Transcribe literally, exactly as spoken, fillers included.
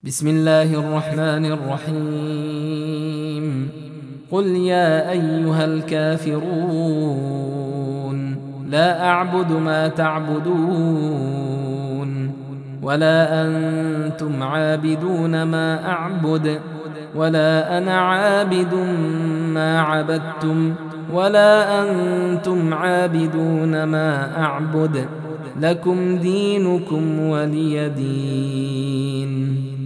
بسم الله الرحمن الرحيم قل يا أيها الكافرون لا أعبد ما تعبدون ولا أنتم عابدون ما أعبد ولا أنا عابد ما عبدتم ولا أنتم عابدون ما أعبد لكم دينكم ولي دين.